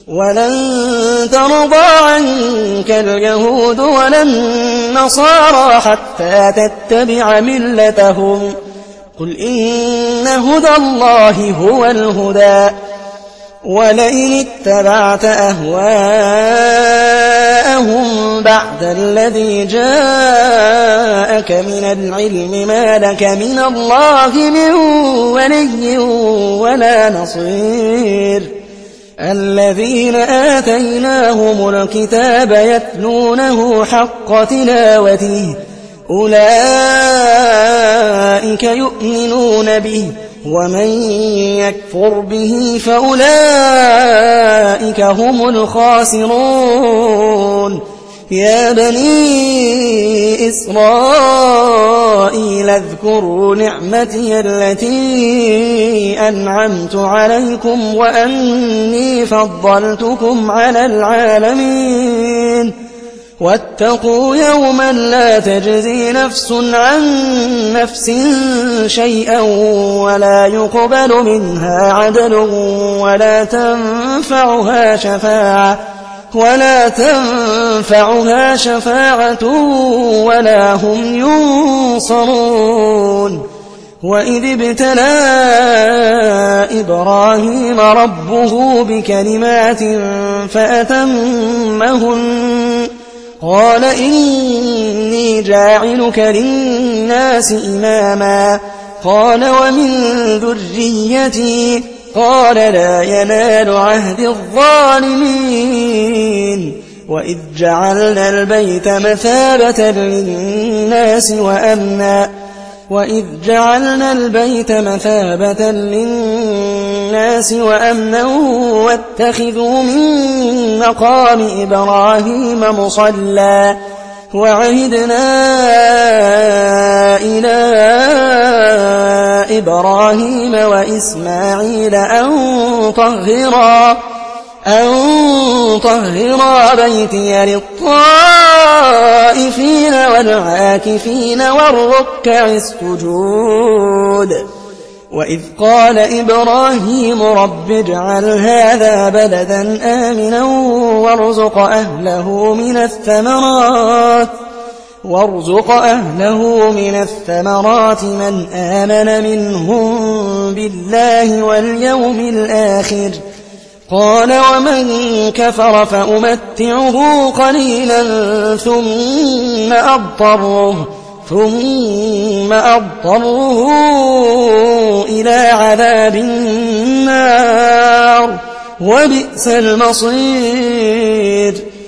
ولن ترضى عنك اليهود ولا النصارى حتى تتبع ملتهم قل إن هدى الله هو الهدى ولئن اتبعت أهواءهم بعد الذي جاءك من العلم ما لك من الله من ولي ولا نصير الذين آتيناهم الكتاب يتلونه حق تلاوته أولئك يؤمنون به ومن يكفر به فأولئك هم الخاسرون يا بني إسرائيل اذكروا نعمتي التي أنعمت عليكم وأني فضلتكم على العالمين واتقوا يوما لا تجزي نفس عن نفس شيئا ولا يقبل منها عدل ولا تنفعها شفاعة ولا هم ينصرون وإذ ابتلى إبراهيم ربه بكلمات فأتمهن قال إني جاعلك للناس إماما قال ومن ذريتي قال لا ينال عهد الظالمين وإذ جعلنا البيت مثابة للناس وأمنا واتخذوا من مقام إبراهيم مصلى وعهدنا إلى إبراهيم وإسماعيل أن طهرا بيتي للطائفين والعاكفين والركع السجود وإذ قال إبراهيم رب اجعل هذا بلدا آمنا وارزق أهله من الثمرات من آمن منهم بالله واليوم الآخر قال ومن كفر فأمتعه قليلا ثم أضطره إلى عذاب النار وبئس المصير